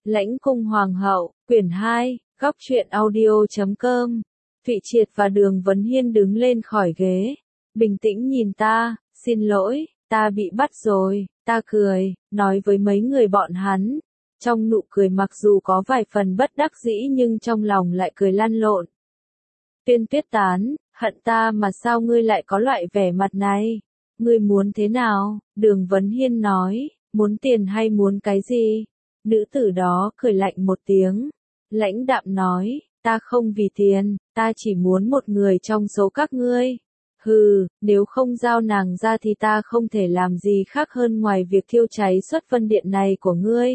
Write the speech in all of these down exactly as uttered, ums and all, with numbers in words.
Lãnh cung hoàng hậu, quyển hai, góc truyện audio chấm com. Thụy Triệt và Đường Vấn Hiên đứng lên khỏi ghế, bình tĩnh nhìn ta, xin lỗi, ta bị bắt rồi, ta cười, nói với mấy người bọn hắn. Trong nụ cười mặc dù có vài phần bất đắc dĩ nhưng trong lòng lại cười lăn lộn. Tuyên Tuyết Tán, hận ta mà sao ngươi lại có loại vẻ mặt này? Ngươi muốn thế nào? Đường Vấn Hiên nói, muốn tiền hay muốn cái gì? Nữ tử đó cười lạnh một tiếng, lãnh đạm nói, ta không vì tiền, ta chỉ muốn một người trong số các ngươi. Hừ, nếu không giao nàng ra thì ta không thể làm gì khác hơn ngoài việc thiêu cháy xuất phân điện này của ngươi.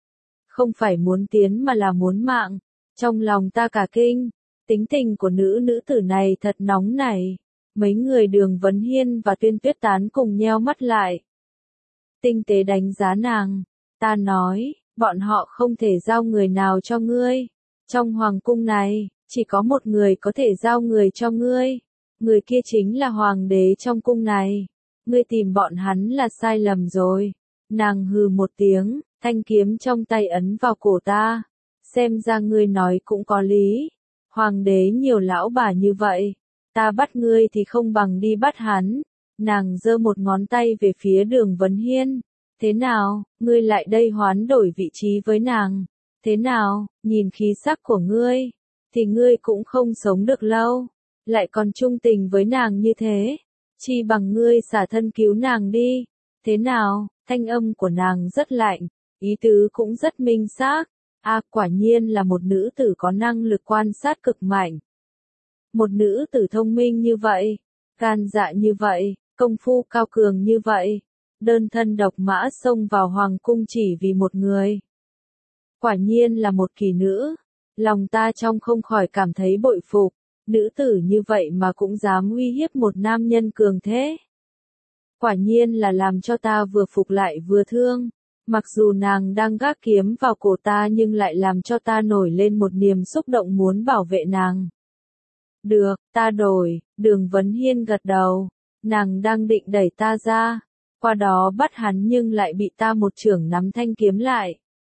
Không phải muốn tiến mà là muốn mạng. Trong lòng ta cả kinh, tính tình của nữ nữ tử này thật nóng nảy. Mấy người Đường Vấn Hiên và Tuyên Tuyết Tán cùng nheo mắt lại. Tinh tế đánh giá nàng, ta nói, bọn họ không thể giao người nào cho ngươi. Trong hoàng cung này, chỉ có một người có thể giao người cho ngươi. Người kia chính là hoàng đế trong cung này. Ngươi tìm bọn hắn là sai lầm rồi. Nàng hừ một tiếng, thanh kiếm trong tay ấn vào cổ ta. Xem ra ngươi nói cũng có lý. Hoàng đế nhiều lão bà như vậy. Ta bắt ngươi thì không bằng đi bắt hắn. Nàng giơ một ngón tay về phía Đường Vấn Hiên. Thế nào, ngươi lại đây hoán đổi vị trí với nàng? Thế nào, nhìn khí sắc của ngươi, thì ngươi cũng không sống được lâu. Lại còn trung tình với nàng như thế. Chi bằng ngươi xả thân cứu nàng đi. Thế nào, thanh âm của nàng rất lạnh, ý tứ cũng rất minh xác. À, quả nhiên là một nữ tử có năng lực quan sát cực mạnh. Một nữ tử thông minh như vậy, gan dạ như vậy, công phu cao cường như vậy, đơn thân độc mã xông vào hoàng cung chỉ vì một người. Quả nhiên là một kỳ nữ, lòng ta trong không khỏi cảm thấy bội phục, nữ tử như vậy mà cũng dám uy hiếp một nam nhân cường thế. Quả nhiên là làm cho ta vừa phục lại vừa thương, mặc dù nàng đang gác kiếm vào cổ ta nhưng lại làm cho ta nổi lên một niềm xúc động muốn bảo vệ nàng. Được, ta đổi, Đường Vấn Hiên gật đầu, nàng đang định đẩy ta ra, qua đó bắt hắn nhưng lại bị ta một chưởng nắm thanh kiếm lại.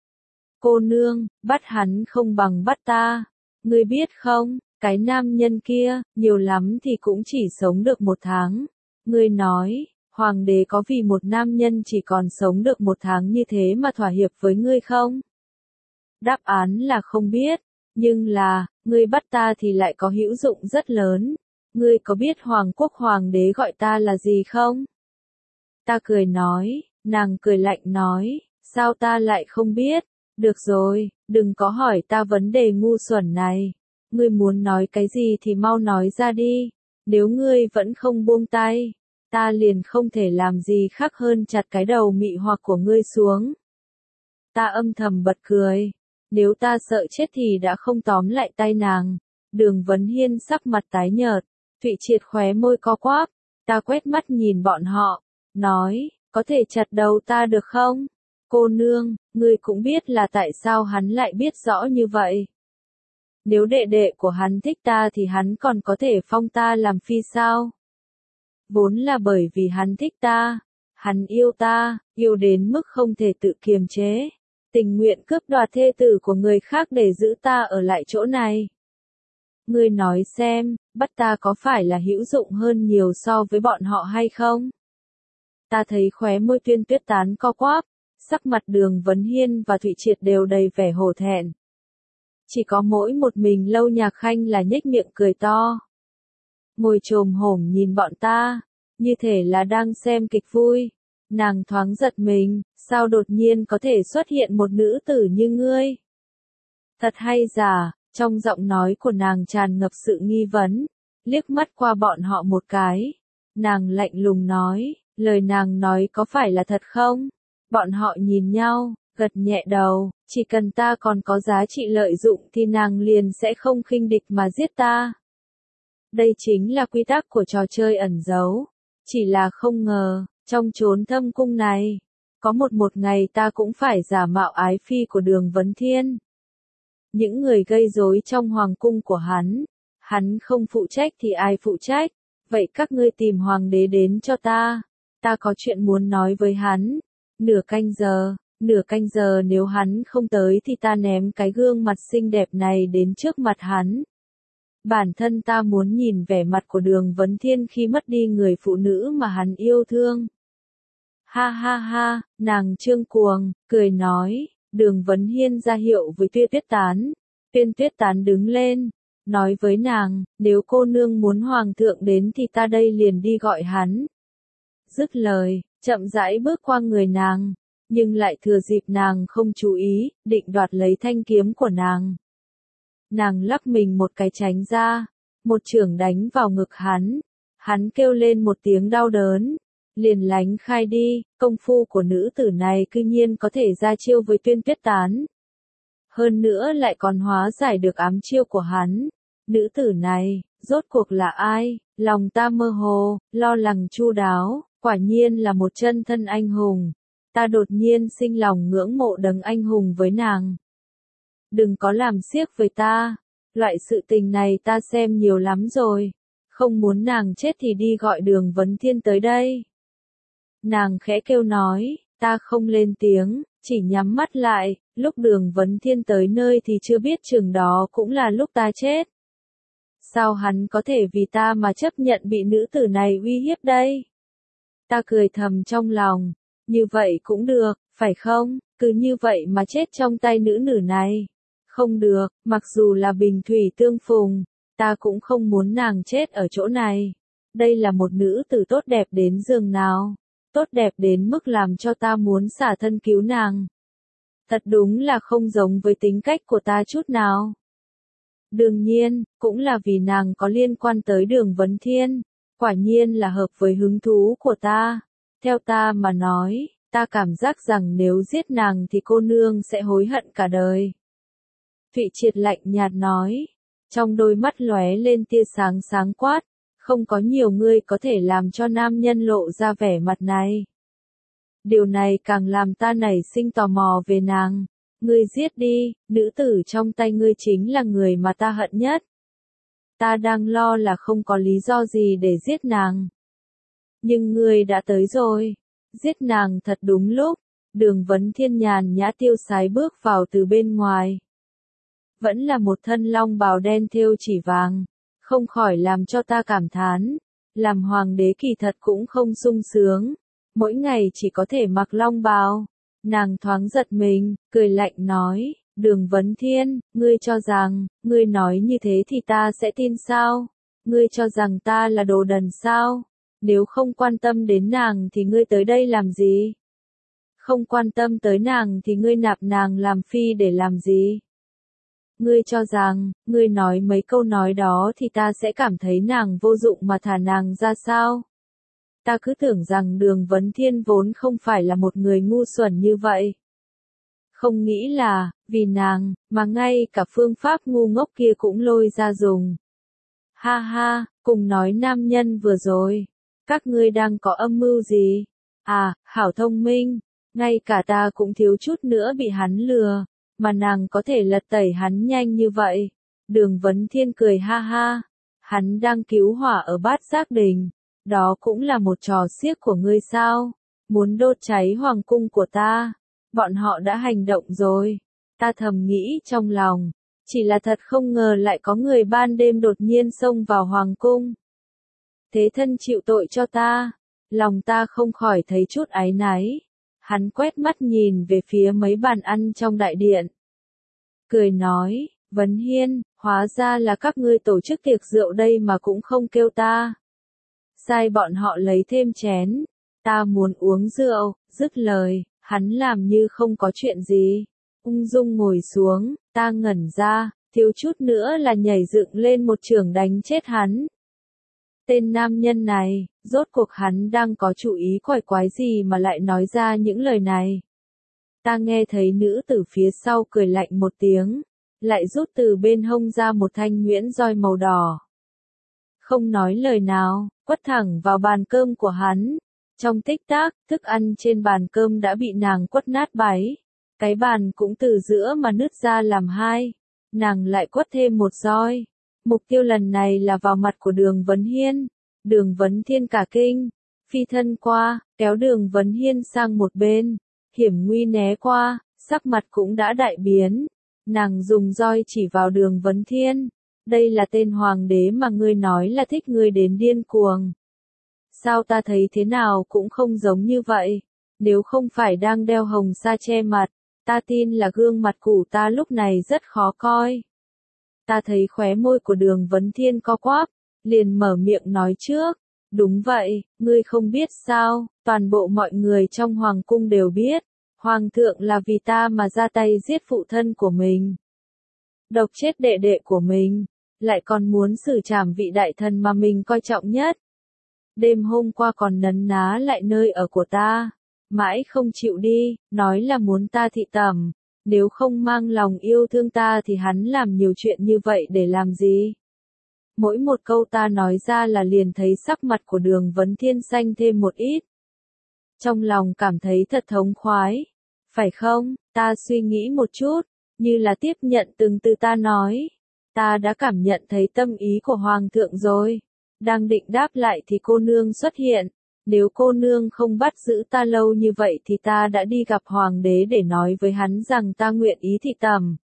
Cô nương, bắt hắn không bằng bắt ta, ngươi biết không, cái nam nhân kia, nhiều lắm thì cũng chỉ sống được một tháng. Ngươi nói, hoàng đế có vì một nam nhân chỉ còn sống được một tháng như thế mà thỏa hiệp với ngươi không? Đáp án là không biết, nhưng là, ngươi bắt ta thì lại có hữu dụng rất lớn. Ngươi có biết hoàng quốc hoàng đế gọi ta là gì không? Ta cười nói, nàng cười lạnh nói, sao ta lại không biết? Được rồi, đừng có hỏi ta vấn đề ngu xuẩn này. Ngươi muốn nói cái gì thì mau nói ra đi. Nếu ngươi vẫn không buông tay, ta liền không thể làm gì khác hơn chặt cái đầu mị hoặc của ngươi xuống. Ta âm thầm bật cười. Nếu ta sợ chết thì đã không tóm lại tay nàng. Đường Vấn Hiên sắc mặt tái nhợt. Thụy Triệt khóe môi co quắp. Ta quét mắt nhìn bọn họ. Nói, có thể chặt đầu ta được không? Cô nương, ngươi cũng biết là tại sao hắn lại biết rõ như vậy. Nếu đệ đệ của hắn thích ta thì hắn còn có thể phong ta làm phi sao? Vốn là bởi vì hắn thích ta. Hắn yêu ta, yêu đến mức không thể tự kiềm chế. Tình nguyện cướp đoạt thê tử của người khác để giữ ta ở lại chỗ này. Ngươi nói xem, bắt ta có phải là hữu dụng hơn nhiều so với bọn họ hay không? Ta thấy khóe môi Tuyên Tuyết Tán co quắp, sắc mặt Đường Vấn Hiên và Thụy Triệt đều đầy vẻ hổ thẹn. Chỉ có mỗi một mình Lâu Nhạc Khanh là nhếch miệng cười to. Ngồi chồm hổm nhìn bọn ta, như thể là đang xem kịch vui. Nàng thoáng giật mình, sao đột nhiên có thể xuất hiện một nữ tử như ngươi? Thật hay giả, trong giọng nói của nàng tràn ngập sự nghi vấn, liếc mắt qua bọn họ một cái. Nàng lạnh lùng nói, lời nàng nói có phải là thật không? Bọn họ nhìn nhau, gật nhẹ đầu, chỉ cần ta còn có giá trị lợi dụng thì nàng liền sẽ không khinh địch mà giết ta. Đây chính là quy tắc của trò chơi ẩn giấu. Chỉ là không ngờ, trong chốn thâm cung này, có một một ngày ta cũng phải giả mạo ái phi của Đường Vấn Thiên. Những người gây rối trong hoàng cung của hắn, hắn không phụ trách thì ai phụ trách? Vậy các ngươi tìm hoàng đế đến cho ta, ta có chuyện muốn nói với hắn. Nửa canh giờ, Nửa canh giờ nếu hắn không tới thì ta ném cái gương mặt xinh đẹp này đến trước mặt hắn. Bản thân ta muốn nhìn vẻ mặt của Đường Vấn Thiên khi mất đi người phụ nữ mà hắn yêu thương. Ha ha ha, nàng trương cuồng, cười nói, Đường Vấn Hiên ra hiệu với Tuyết Tuyết Tán. Tuyên Tuyết Tán đứng lên, nói với nàng, nếu cô nương muốn hoàng thượng đến thì ta đây liền đi gọi hắn. Dứt lời, chậm rãi bước qua người nàng, nhưng lại thừa dịp nàng không chú ý, định đoạt lấy thanh kiếm của nàng. Nàng lắc mình một cái tránh ra, một chưởng đánh vào ngực hắn, hắn kêu lên một tiếng đau đớn, liền lánh khai đi. Công phu của nữ tử này cư nhiên có thể ra chiêu với Tuyên Tuyết Tán. Hơn nữa lại còn hóa giải được ám chiêu của hắn. Nữ tử này, rốt cuộc là ai? Lòng ta mơ hồ, lo lắng chu đáo, quả nhiên là một chân thân anh hùng. Ta đột nhiên sinh lòng ngưỡng mộ đấng anh hùng với nàng. Đừng có làm xiếc với ta, loại sự tình này ta xem nhiều lắm rồi. Không muốn nàng chết thì đi gọi Đường Vấn Thiên tới đây. Nàng khẽ kêu nói, ta không lên tiếng, chỉ nhắm mắt lại, lúc Đường Vấn Thiên tới nơi thì chưa biết chừng đó cũng là lúc ta chết. Sao hắn có thể vì ta mà chấp nhận bị nữ tử này uy hiếp đây? Ta cười thầm trong lòng, như vậy cũng được, phải không? Cứ như vậy mà chết trong tay nữ nữ này. Không được, mặc dù là bình thủy tương phùng, ta cũng không muốn nàng chết ở chỗ này. Đây là một nữ tử tốt đẹp đến giường nào, tốt đẹp đến mức làm cho ta muốn xả thân cứu nàng. Thật đúng là không giống với tính cách của ta chút nào. Đương nhiên, cũng là vì nàng có liên quan tới Đường Vấn Thiên, quả nhiên là hợp với hứng thú của ta. Theo ta mà nói, ta cảm giác rằng nếu giết nàng thì cô nương sẽ hối hận cả đời. Thụy Triệt lạnh nhạt nói, trong đôi mắt lóe lên tia sáng sáng quát, không có nhiều người có thể làm cho nam nhân lộ ra vẻ mặt này. Điều này càng làm ta nảy sinh tò mò về nàng. Ngươi giết đi, nữ tử trong tay ngươi chính là người mà ta hận nhất. Ta đang lo là không có lý do gì để giết nàng. Nhưng ngươi đã tới rồi. Giết nàng thật đúng lúc. Đường Vấn Thiên nhàn nhã tiêu sái bước vào từ bên ngoài. Vẫn là một thân long bào đen thêu chỉ vàng. Không khỏi làm cho ta cảm thán. Làm hoàng đế kỳ thật cũng không sung sướng. Mỗi ngày chỉ có thể mặc long bào. Nàng thoáng giật mình, cười lạnh nói, Đường Vấn Thiên, ngươi cho rằng, ngươi nói như thế thì ta sẽ tin sao? Ngươi cho rằng ta là đồ đần sao? Nếu không quan tâm đến nàng thì ngươi tới đây làm gì? Không quan tâm tới nàng thì ngươi nạp nàng làm phi để làm gì? Ngươi cho rằng, ngươi nói mấy câu nói đó thì ta sẽ cảm thấy nàng vô dụng mà thả nàng ra sao? Ta cứ tưởng rằng Đường Vấn Thiên vốn không phải là một người ngu xuẩn như vậy. Không nghĩ là, vì nàng, mà ngay cả phương pháp ngu ngốc kia cũng lôi ra dùng. Ha ha, cùng nói nam nhân vừa rồi. Các ngươi đang có âm mưu gì? À, hảo thông minh. Ngay cả ta cũng thiếu chút nữa bị hắn lừa. Mà nàng có thể lật tẩy hắn nhanh như vậy. Đường Vấn Thiên cười ha ha. Hắn đang cứu hỏa ở Bát Giác Đình. Đó cũng là một trò xiếc của ngươi sao? Muốn đốt cháy hoàng cung của ta? Bọn họ đã hành động rồi. Ta thầm nghĩ trong lòng. Chỉ là thật không ngờ lại có người ban đêm đột nhiên xông vào hoàng cung. Thế thân chịu tội cho ta. Lòng ta không khỏi thấy chút áy náy. Hắn quét mắt nhìn về phía mấy bàn ăn trong đại điện. Cười nói, Vấn Hiên, hóa ra là các ngươi tổ chức tiệc rượu đây mà cũng không kêu ta. Sai bọn họ lấy thêm chén. Ta muốn uống rượu, dứt lời, hắn làm như không có chuyện gì. Ung dung ngồi xuống, ta ngẩn ra, thiếu chút nữa là nhảy dựng lên một chưởng đánh chết hắn. Tên nam nhân này, rốt cuộc hắn đang có chủ ý quái quái gì mà lại nói ra những lời này. Ta nghe thấy nữ tử phía sau cười lạnh một tiếng, lại rút từ bên hông ra một thanh nhuyễn roi màu đỏ. Không nói lời nào, quất thẳng vào bàn cơm của hắn. Trong tích tắc, thức ăn trên bàn cơm đã bị nàng quất nát bấy. Cái bàn cũng từ giữa mà nứt ra làm hai. Nàng lại quất thêm một roi. Mục tiêu lần này là vào mặt của Đường Vấn Hiên. Đường Vấn Thiên cả kinh. Phi thân qua, kéo Đường Vấn Hiên sang một bên. hiểm nguy né qua, sắc mặt cũng đã đại biến. Nàng dùng roi chỉ vào Đường Vấn Thiên. Đây là tên hoàng đế mà ngươi nói là thích ngươi đến điên cuồng. Sao ta thấy thế nào cũng không giống như vậy. Nếu không phải đang đeo hồng sa che mặt, ta tin là gương mặt của ta lúc này rất khó coi. Ta thấy khóe môi của Đường Vấn Thiên co quắp, liền mở miệng nói trước. Đúng vậy, ngươi không biết sao, toàn bộ mọi người trong hoàng cung đều biết. Hoàng thượng là vì ta mà ra tay giết phụ thân của mình. Độc chết đệ đệ của mình, lại còn muốn xử trảm vị đại thần mà mình coi trọng nhất. Đêm hôm qua còn nấn ná lại nơi ở của ta, mãi không chịu đi, nói là muốn ta thị tẩm. Nếu không mang lòng yêu thương ta thì hắn làm nhiều chuyện như vậy để làm gì? Mỗi một câu ta nói ra là liền thấy sắc mặt của Đường Vấn Thiên xanh thêm một ít. Trong lòng cảm thấy thật thống khoái. Phải không, ta suy nghĩ một chút, như là tiếp nhận từng từ ta nói. Ta đã cảm nhận thấy tâm ý của Hoàng thượng rồi. Đang định đáp lại thì cô nương xuất hiện. Nếu cô nương không bắt giữ ta lâu như vậy thì ta đã đi gặp Hoàng đế để nói với hắn rằng ta nguyện ý thị tẩm.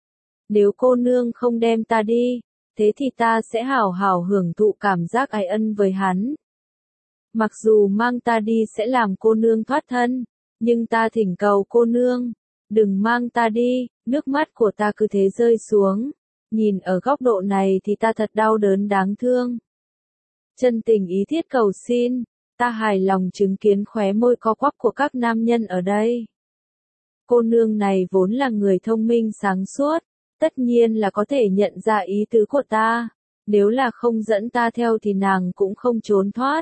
Nếu cô nương không đem ta đi, thế thì ta sẽ hào hào hưởng thụ cảm giác ái ân với hắn. Mặc dù mang ta đi sẽ làm cô nương thoát thân, nhưng ta thỉnh cầu cô nương, đừng mang ta đi. Nước mắt của ta cứ thế rơi xuống. Nhìn ở góc độ này thì ta thật đau đớn đáng thương. Chân tình ý thiết cầu xin, ta hài lòng chứng kiến khóe môi co quắp của các nam nhân ở đây. Cô nương này vốn là người thông minh sáng suốt, tất nhiên là có thể nhận ra ý tứ của ta. Nếu là không dẫn ta theo thì nàng cũng không trốn thoát.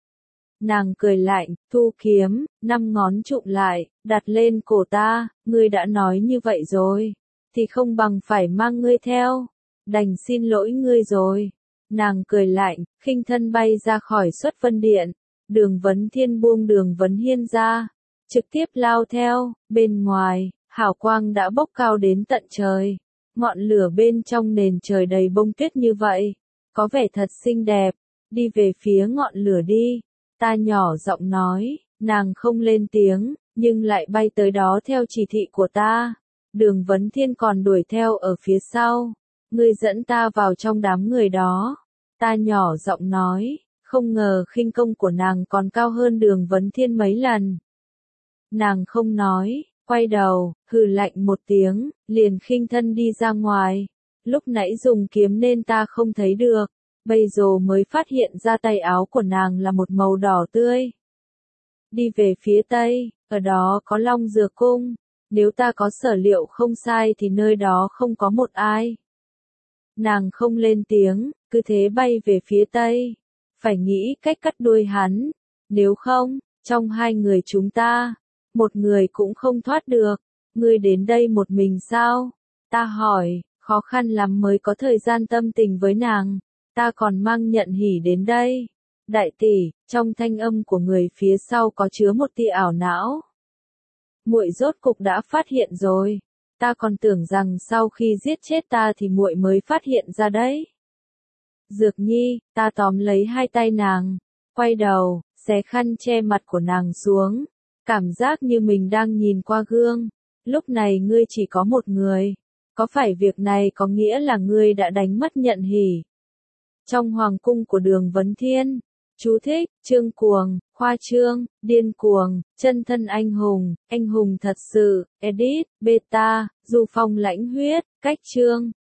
Nàng cười lạnh, thu kiếm, năm ngón trụm lại, đặt lên cổ ta. Ngươi đã nói như vậy rồi, thì không bằng phải mang ngươi theo. Đành xin lỗi ngươi rồi. Nàng cười lạnh, khinh thân bay ra khỏi Xuất Vân Điện. Đường Vấn Thiên buông Đường Vấn Hiên ra, trực tiếp lao theo. Bên ngoài, hào quang đã bốc cao đến tận trời. Ngọn lửa bên trong nền trời đầy bông tuyết như vậy, có vẻ thật xinh đẹp. Đi về phía ngọn lửa đi. Ta nhỏ giọng nói, nàng không lên tiếng, nhưng lại bay tới đó theo chỉ thị của ta. Đường Vấn Thiên còn đuổi theo ở phía sau. Ngươi dẫn ta vào trong đám người đó. Ta nhỏ giọng nói, không ngờ khinh công của nàng còn cao hơn Đường Vấn Thiên mấy lần. Nàng không nói, quay đầu, hừ lạnh một tiếng, liền khinh thân đi ra ngoài. Lúc nãy dùng kiếm nên ta không thấy được, bây giờ mới phát hiện ra tay áo của nàng là một màu đỏ tươi. Đi về phía tây, ở đó có Long Dược Cung. Nếu ta có sở liệu không sai thì nơi đó không có một ai. Nàng không lên tiếng, cứ thế bay về phía tây. Phải nghĩ cách cắt đuôi hắn. Nếu không, trong hai người chúng ta, một người cũng không thoát được. Ngươi đến đây một mình sao? Ta hỏi, khó khăn lắm mới có thời gian tâm tình với nàng. Ta còn mang nhận hỉ đến đây. Đại tỷ, trong thanh âm của người phía sau có chứa một tia ảo não. Muội rốt cục đã phát hiện rồi. Ta còn tưởng rằng sau khi giết chết ta thì muội mới phát hiện ra đấy. Dược Nhi, ta tóm lấy hai tay nàng, quay đầu, xé khăn che mặt của nàng xuống, cảm giác như mình đang nhìn qua gương. Lúc này ngươi chỉ có một người, có phải việc này có nghĩa là ngươi đã đánh mất nhận hỉ? Trong hoàng cung của Đường Vấn Thiên, chú thích, trương cuồng, khoa trương, điên cuồng, chân thân anh hùng, anh hùng thật sự, edit, beta, du phong lãnh huyết, cách chương.